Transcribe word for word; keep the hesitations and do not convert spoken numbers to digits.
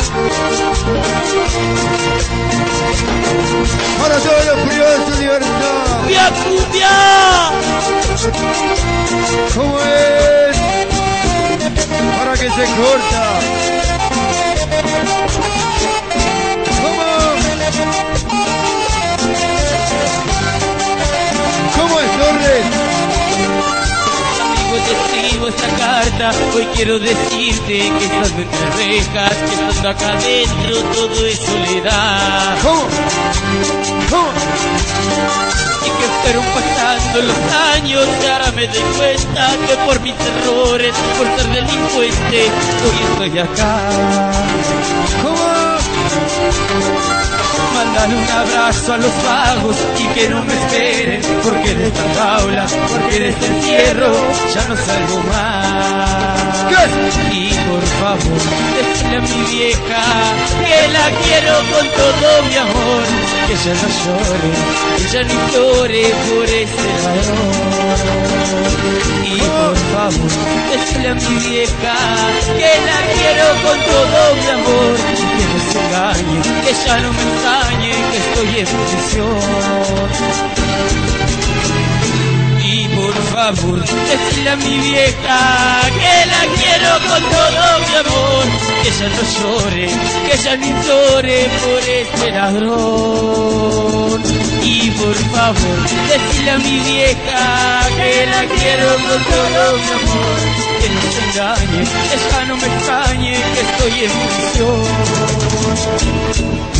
Para todos los privados de su libertad. ¡Cumbia, cumbia! ¿Cómo es? Para que se corta. ¿Cómo? ¿Cómo es, Torres? Amigo, te escribo esta carta. Hoy quiero decirte que estás entre rejas, que estando acá adentro todo es soledad. ¿Cómo? ¿Cómo? Y que fueron pasando los años y ahora me doy cuenta que por mis errores, por ser delincuente, hoy estoy acá. ¿Cómo? Mandale un abrazo a los vagos y que no me esperen, porque de esta jaula, porque de este encierro ya no salgo más. ¿Qué? Y por favor, decirle a mi vieja que la quiero con todo mi amor, que ella no llore, que ella no llore por ese ladrón. Y por favor, decirle a mi vieja que la quiero con todo mi amor, que no se engañe, que ella no me engañe, que estoy en prisión. Y por favor, decirle a mi vieja que la quiero con todo mi amor, que ella no llore, que ella no llore por este ladrón. Y por favor, decirle a mi vieja que la quiero con todo mi amor, que no se engañe, que ella no me extrañe, que estoy en prisión.